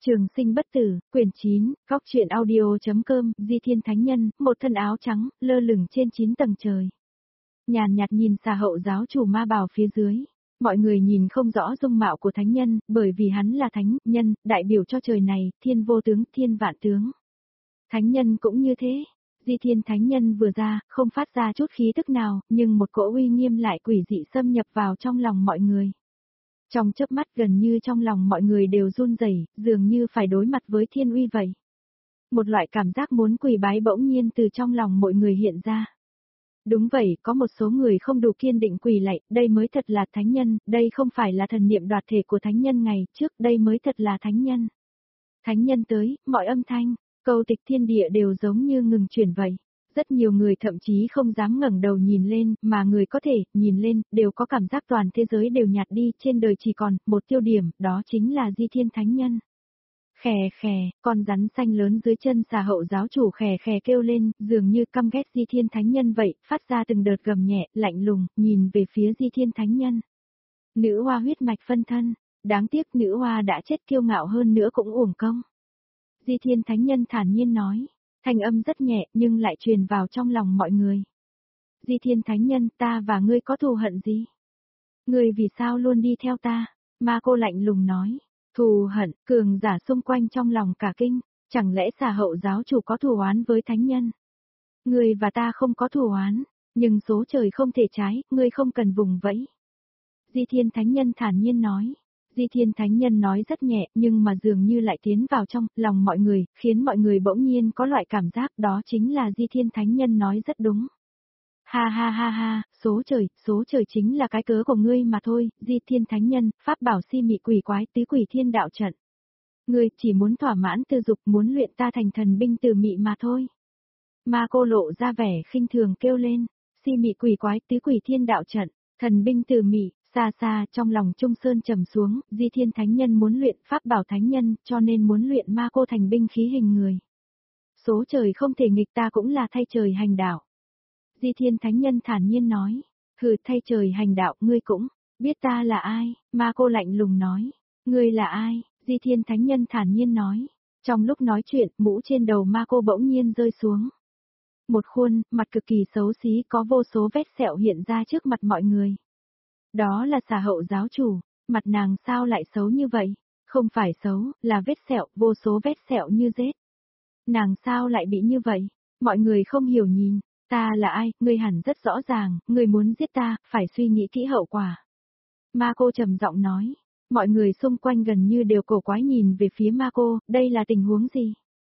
Trường sinh bất tử, quyển 9, góc truyện audio.com, Di Thiên Thánh Nhân, một thân áo trắng, lơ lửng trên 9 tầng trời. Nhàn nhạt nhìn xà hậu giáo chủ ma bào phía dưới. Mọi người nhìn không rõ dung mạo của thánh nhân, bởi vì hắn là thánh nhân, đại biểu cho trời này, thiên vô tướng, thiên vạn tướng. Thánh nhân cũng như thế. Di Thiên Thánh Nhân vừa ra, không phát ra chút khí tức nào, nhưng một cỗ uy nghiêm lại quỷ dị xâm nhập vào trong lòng mọi người. Trong chớp mắt gần như trong lòng mọi người đều run rẩy, dường như phải đối mặt với thiên uy vậy. Một loại cảm giác muốn quỳ bái bỗng nhiên từ trong lòng mọi người hiện ra. Đúng vậy, có một số người không đủ kiên định quỳ lạy, đây mới thật là thánh nhân, đây không phải là thần niệm đoạt thể của thánh nhân ngày trước, đây mới thật là thánh nhân. Thánh nhân tới, mọi âm thanh, câu tịch thiên địa đều giống như ngừng chuyển vậy. Rất nhiều người thậm chí không dám ngẩng đầu nhìn lên, mà người có thể nhìn lên, đều có cảm giác toàn thế giới đều nhạt đi, trên đời chỉ còn một tiêu điểm, đó chính là Di Thiên Thánh Nhân. Khè khè, con rắn xanh lớn dưới chân xà hậu giáo chủ khè khè kêu lên, dường như căm ghét Di Thiên Thánh Nhân vậy, phát ra từng đợt gầm nhẹ, lạnh lùng, nhìn về phía Di Thiên Thánh Nhân. Nữ hoa huyết mạch phân thân, đáng tiếc nữ hoa đã chết, kiêu ngạo hơn nữa cũng uổng công. Di Thiên Thánh Nhân thản nhiên nói. Thanh âm rất nhẹ nhưng lại truyền vào trong lòng mọi người. Di Thiên Thánh Nhân, ta và ngươi có thù hận gì? Ngươi vì sao luôn đi theo ta? Ma cô lạnh lùng nói. Thù hận, cường giả xung quanh trong lòng cả kinh, chẳng lẽ xà hậu giáo chủ có thù oán với Thánh Nhân? Ngươi và ta không có thù oán, nhưng số trời không thể trái, ngươi không cần vùng vẫy. Di Thiên Thánh Nhân thản nhiên nói. Di Thiên Thánh Nhân nói rất nhẹ nhưng mà dường như lại tiến vào trong lòng mọi người, khiến mọi người bỗng nhiên có loại cảm giác đó chính là Di Thiên Thánh Nhân nói rất đúng. Ha ha ha ha, số trời chính là cái cớ của ngươi mà thôi, Di Thiên Thánh Nhân, pháp bảo si mị quỷ quái tứ quỷ thiên đạo trận. Ngươi chỉ muốn thỏa mãn tư dục, muốn luyện ta thành thần binh từ mị mà thôi. Ma cô lộ ra vẻ khinh thường kêu lên, si mị quỷ quái tứ quỷ thiên đạo trận, thần binh từ mị. Xa xa trong lòng Trung Sơn trầm xuống, Di Thiên Thánh Nhân muốn luyện pháp bảo thánh nhân, cho nên muốn luyện ma cô thành binh khí hình người. Số trời không thể nghịch, ta cũng là thay trời hành đạo. Di Thiên Thánh Nhân thản nhiên nói, hừ, thay trời hành đạo, ngươi cũng biết ta là ai? Ma cô lạnh lùng nói, ngươi là ai? Di Thiên Thánh Nhân thản nhiên nói. Trong lúc nói chuyện, mũ trên đầu ma cô bỗng nhiên rơi xuống. Một khuôn mặt cực kỳ xấu xí, có vô số vết sẹo hiện ra trước mặt mọi người. Đó là xà hậu giáo chủ, mặt nàng sao lại xấu như vậy? Không phải xấu, là vết sẹo, vô số vết sẹo như rết. Nàng sao lại bị như vậy? Mọi người không hiểu nhìn, ta là ai, ngươi hẳn rất rõ ràng, ngươi muốn giết ta, phải suy nghĩ kỹ hậu quả. Ma cô trầm giọng nói, mọi người xung quanh gần như đều cổ quái nhìn về phía ma cô, đây là tình huống gì?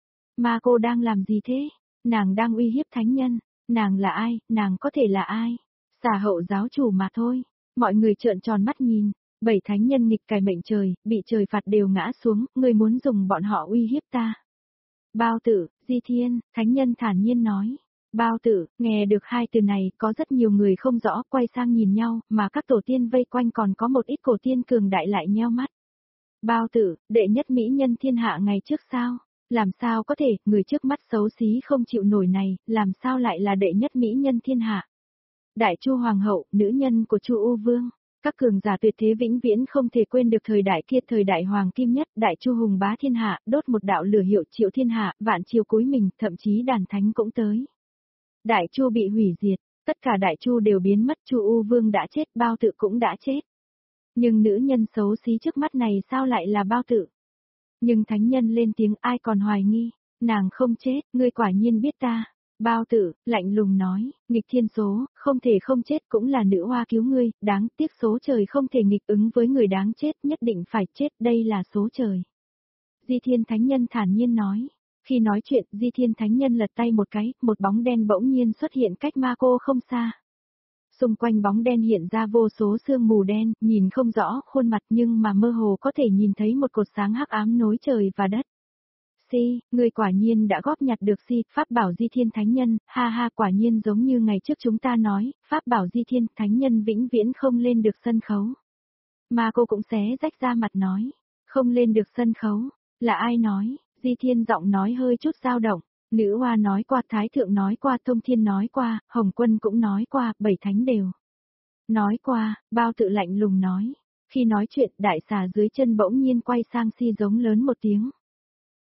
Ma cô đang làm gì thế? Nàng đang uy hiếp thánh nhân, nàng là ai, nàng có thể là ai? Xà hậu giáo chủ mà thôi. Mọi người trợn tròn mắt nhìn, 7 thánh nhân nghịch cải mệnh trời, bị trời phạt đều ngã xuống, ngươi muốn dùng bọn họ uy hiếp ta. Bao tử, Di Thiên, thánh nhân thản nhiên nói. Bao tử, nghe được hai từ này, có rất nhiều người không rõ, quay sang nhìn nhau, mà các tổ tiên vây quanh còn có một ít cổ tiên cường đại lại nheo mắt. Bao tử, đệ nhất mỹ nhân thiên hạ ngày trước sao? Làm sao có thể, người trước mắt xấu xí không chịu nổi này, làm sao lại là đệ nhất mỹ nhân thiên hạ? Đại Chu Hoàng hậu, nữ nhân của Chu U Vương, các cường giả tuyệt thế vĩnh viễn không thể quên được thời đại kia, thời đại hoàng kim nhất, Đại Chu hùng bá thiên hạ, đốt một đạo lửa hiệu triệu thiên hạ, vạn triều cúi mình, thậm chí đàn thánh cũng tới. Đại Chu bị hủy diệt, tất cả Đại Chu đều biến mất, Chu U Vương đã chết, Bao Tự cũng đã chết. Nhưng nữ nhân xấu xí trước mắt này sao lại là Bao Tự? Nhưng thánh nhân lên tiếng, ai còn hoài nghi, nàng không chết, ngươi quả nhiên biết ta. Bao Tử, lạnh lùng nói, nghịch thiên số, không thể không chết cũng là nữ hoa cứu ngươi, đáng tiếc số trời không thể nghịch ứng với người đáng chết, nhất định phải chết, đây là số trời. Di Thiên Thánh Nhân thản nhiên nói, khi nói chuyện, Di Thiên Thánh Nhân lật tay một cái, một bóng đen bỗng nhiên xuất hiện cách ma cô không xa. Xung quanh bóng đen hiện ra vô số sương mù đen, nhìn không rõ khuôn mặt nhưng mà mơ hồ có thể nhìn thấy một cột sáng hắc ám nối trời và đất. Ngươi quả nhiên đã góp nhặt được pháp bảo Di Thiên Thánh Nhân, ha ha, quả nhiên giống như ngày trước chúng ta nói, pháp bảo Di Thiên Thánh Nhân vĩnh viễn không lên được sân khấu. Mà cô cũng xé rách ra mặt nói, không lên được sân khấu, là ai nói? Di Thiên giọng nói hơi chút dao động, nữ hoa nói qua, Thái Thượng nói qua, Thông Thiên nói qua, Hồng Quân cũng nói qua, 7 thánh đều nói qua. Bao Tự lạnh lùng nói, khi nói chuyện đại xà dưới chân bỗng nhiên quay sang giống lớn một tiếng.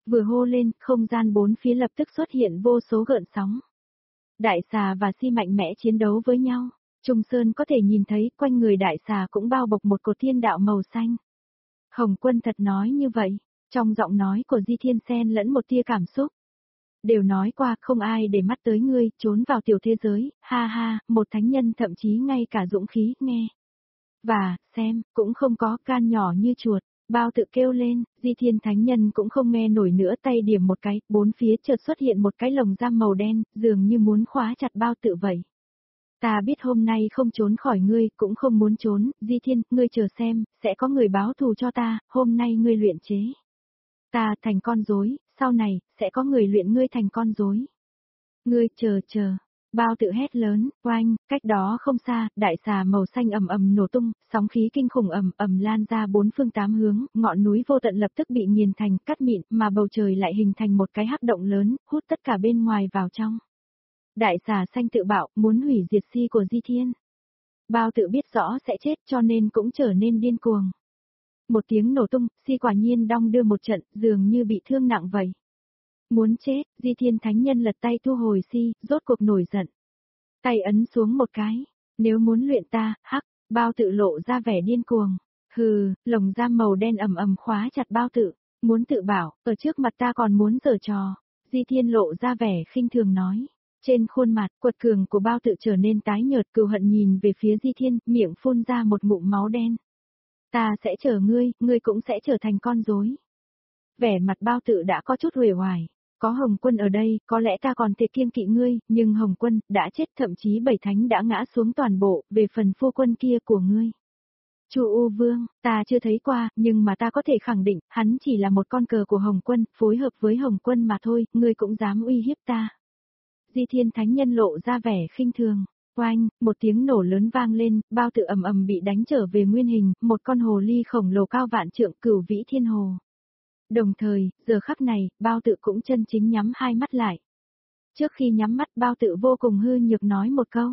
Vừa hô lên, không gian bốn phía lập tức xuất hiện vô số gợn sóng. Đại xà và si mạnh mẽ chiến đấu với nhau. Trung Sơn có thể nhìn thấy quanh người đại xà cũng bao bọc một cột thiên đạo màu xanh. Hồng Quân thật nói như vậy, trong giọng nói của Di Thiên xen lẫn một tia cảm xúc. Đều nói qua không ai để mắt tới ngươi, trốn vào tiểu thế giới, ha ha, một thánh nhân thậm chí ngay cả dũng khí, nghe. Và, xem, cũng không có can nhỏ như chuột, bao tự kêu lên, Di Thiên thánh nhân cũng không nghe nổi nữa tay điểm một cái, bốn phía chợt xuất hiện một cái lồng giam màu đen, dường như muốn khóa chặt bao tự vậy. Ta biết hôm nay không trốn khỏi ngươi, cũng không muốn trốn, Di Thiên, ngươi chờ xem, sẽ có người báo thù cho ta, hôm nay ngươi luyện chế. Ta thành con rối, sau này, sẽ có người luyện ngươi thành con rối. Ngươi chờ. Bao tự hét lớn, oanh, cách đó không xa, đại xà màu xanh ầm ầm nổ tung, sóng khí kinh khủng ầm ầm lan ra bốn phương tám hướng, ngọn núi vô tận lập tức bị nghiền thành cát mịn, mà bầu trời lại hình thành một cái hắc động lớn, hút tất cả bên ngoài vào trong. Đại xà xanh tự bảo, muốn hủy diệt si của Di Thiên. Bao tự biết rõ sẽ chết cho nên cũng trở nên điên cuồng. Một tiếng nổ tung, si quả nhiên đong đưa một trận, dường như bị thương nặng vậy. Muốn chết, Di Thiên thánh nhân lật tay thu hồi si, rốt cuộc nổi giận. Tay ấn xuống một cái, nếu muốn luyện ta, hắc, bao tự lộ ra vẻ điên cuồng. Hừ, lồng giam màu đen ầm ầm khóa chặt bao tự, muốn tự bảo, ở trước mặt ta còn muốn giở trò. Di Thiên lộ ra vẻ khinh thường nói. Trên khuôn mặt, quật cường của bao tự trở nên tái nhợt, cừu hận nhìn về phía Di Thiên, miệng phun ra một ngụm máu đen. Ta sẽ chờ ngươi cũng sẽ trở thành con rối. Vẻ mặt bao tự đã có chút uể oải. Có Hồng Quân ở đây, có lẽ ta còn thể kiêng kỵ ngươi, nhưng Hồng Quân đã chết, thậm chí bảy thánh đã ngã xuống toàn bộ, về phần phu quân kia của ngươi. Chu U Vương, ta chưa thấy qua, nhưng mà ta có thể khẳng định, hắn chỉ là một con cờ của Hồng Quân, phối hợp với Hồng Quân mà thôi, ngươi cũng dám uy hiếp ta. Di Thiên thánh nhân lộ ra vẻ khinh thường. Oanh, một tiếng nổ lớn vang lên, bao tự ầm ầm bị đánh trở về nguyên hình, một con hồ ly khổng lồ cao vạn trượng cửu vĩ thiên hồ. Đồng thời, giờ khắc này, bao tự cũng chân chính nhắm hai mắt lại. Trước khi nhắm mắt bao tự vô cùng hư nhược nói một câu.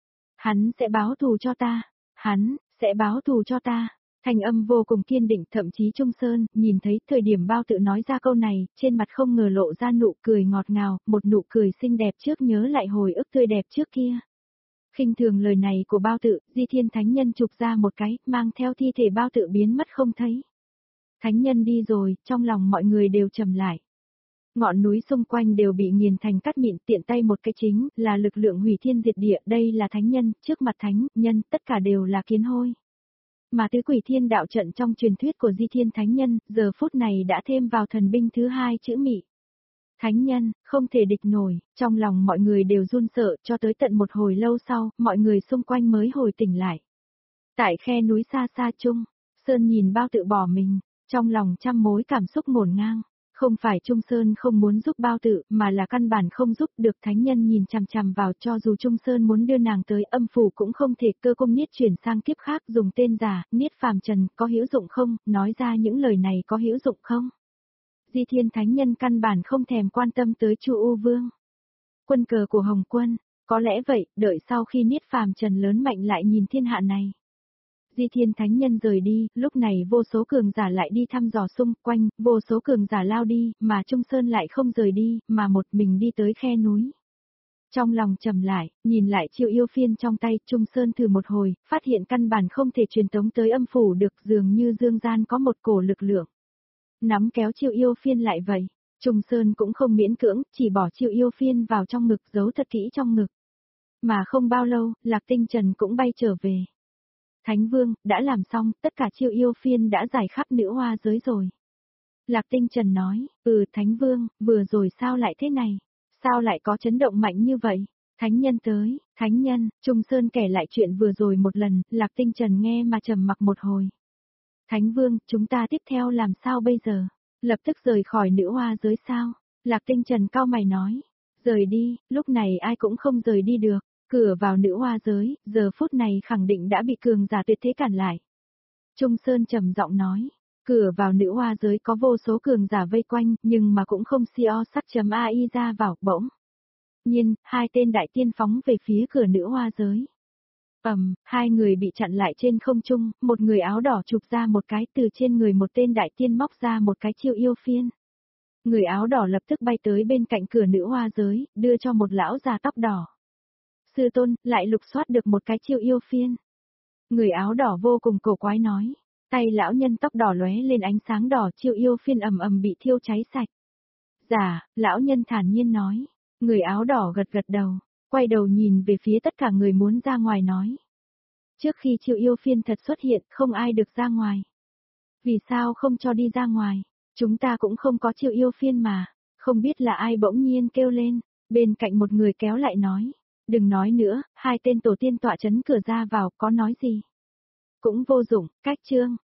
Hắn sẽ báo thù cho ta. Hắn, sẽ báo thù cho ta. Thanh âm vô cùng kiên định, thậm chí Trung Sơn, nhìn thấy thời điểm bao tự nói ra câu này, trên mặt không ngờ lộ ra nụ cười ngọt ngào, một nụ cười xinh đẹp trước nhớ lại hồi ức tươi đẹp trước kia. Khinh thường lời này của bao tự, Di Thiên thánh nhân chụp ra một cái, mang theo thi thể bao tự biến mất không thấy. Thánh nhân đi rồi, trong lòng mọi người đều trầm lại. Ngọn núi xung quanh đều bị nghiền thành cát mịn, tiện tay một cái chính, là lực lượng hủy thiên diệt địa, đây là thánh nhân, trước mặt thánh nhân, tất cả đều là kiến hôi. Mà tứ quỷ thiên đạo trận trong truyền thuyết của Di Thiên thánh nhân, giờ phút này đã thêm vào thần binh thứ hai chữ mị. Thánh nhân, không thể địch nổi, trong lòng mọi người đều run sợ, cho tới tận một hồi lâu sau, mọi người xung quanh mới hồi tỉnh lại. Tại khe núi xa xa chung, Sơn nhìn bao tự bỏ mình, trong lòng trăm mối cảm xúc ngổn ngang. Không phải Trung Sơn không muốn giúp bao tự, mà là căn bản không giúp được thánh nhân nhìn chằm chằm vào, cho dù Trung Sơn muốn đưa nàng tới âm phủ cũng không thể, cơ công niết chuyển sang kiếp khác dùng tên giả, niết phàm trần, có hữu dụng không, nói ra những lời này có hữu dụng không? Di Thiên thánh nhân căn bản không thèm quan tâm tới Chu U Vương. Quân cờ của Hồng Quân, có lẽ vậy, đợi sau khi niết phàm trần lớn mạnh lại nhìn thiên hạ này. Di Thiên thánh nhân rời đi, lúc này vô số cường giả lại đi thăm dò xung quanh, vô số cường giả lao đi, mà Trung Sơn lại không rời đi, mà một mình đi tới khe núi. Trong lòng trầm lại, nhìn lại chiêu yêu phiên trong tay, Trung Sơn thử một hồi, phát hiện căn bản không thể truyền tống tới âm phủ được, dường như dương gian có một cổ lực lượng. Nắm kéo chiêu yêu phiên lại vậy, Trung Sơn cũng không miễn cưỡng, chỉ bỏ chiêu yêu phiên vào trong ngực, giấu thật kỹ trong ngực. Mà không bao lâu, Lạc Tinh Trần cũng bay trở về. Thánh Vương, đã làm xong, tất cả chiêu yêu phiên đã giải khắp nữ hoa giới rồi. Lạc Tinh Trần nói, Thánh Vương, vừa rồi sao lại thế này? Sao lại có chấn động mạnh như vậy? Thánh nhân tới, thánh nhân, Trung Sơn kể lại chuyện vừa rồi một lần, Lạc Tinh Trần nghe mà trầm mặc một hồi. Thánh Vương, chúng ta tiếp theo làm sao bây giờ? Lập tức rời khỏi nữ hoa giới sao? Lạc Tinh Trần cau mày nói, rời đi, lúc này ai cũng không rời đi được. Cửa vào nữ hoa giới, giờ phút này khẳng định đã bị cường giả tuyệt thế cản lại. Trung Sơn trầm giọng nói, cửa vào nữ hoa giới có vô số cường giả vây quanh, nhưng mà cũng không co.ai ra vào, bỗng. Nhiên, hai tên đại tiên phóng về phía cửa nữ hoa giới. Hai người bị chặn lại trên không trung, một người áo đỏ chụp ra một cái, từ trên người một tên đại tiên móc ra một cái chiêu yêu phiên. Người áo đỏ lập tức bay tới bên cạnh cửa nữ hoa giới, đưa cho một lão già tóc đỏ. Sư tôn, lại lục soát được một cái chiêu yêu phiên. Người áo đỏ vô cùng cổ quái nói. Tay lão nhân tóc đỏ lóe lên ánh sáng đỏ, chiêu yêu phiên ầm ầm bị thiêu cháy sạch. Dạ, lão nhân thản nhiên nói. Người áo đỏ gật gật đầu, quay đầu nhìn về phía tất cả người muốn ra ngoài nói. Trước khi chiêu yêu phiên thật xuất hiện, không ai được ra ngoài. Vì sao không cho đi ra ngoài? Chúng ta cũng không có chiêu yêu phiên mà. Không biết là ai bỗng nhiên kêu lên, bên cạnh một người kéo lại nói. Đừng nói nữa, hai tên tổ tiên tọa chấn cửa ra vào có nói gì. Cũng vô dụng, cách chương.